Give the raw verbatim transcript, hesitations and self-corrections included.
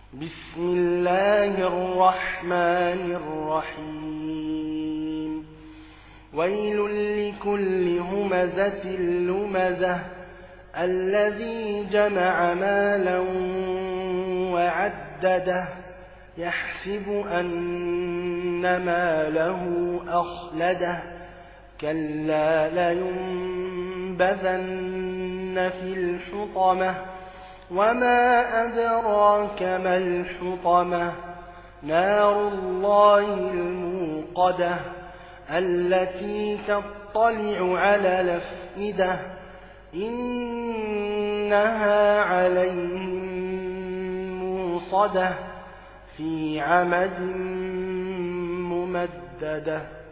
بسم الله الرحمن الرحيم ويل لكل همزة لمزة الذي جمع مالا وعدده يحسب أن ماله أخلده كلا لينبذن في الحطمة وما أدراك ما الحطمة نار الله الموقدة التي تطلع على الأفئدة إنها عليهم موصدة في عمد ممددة.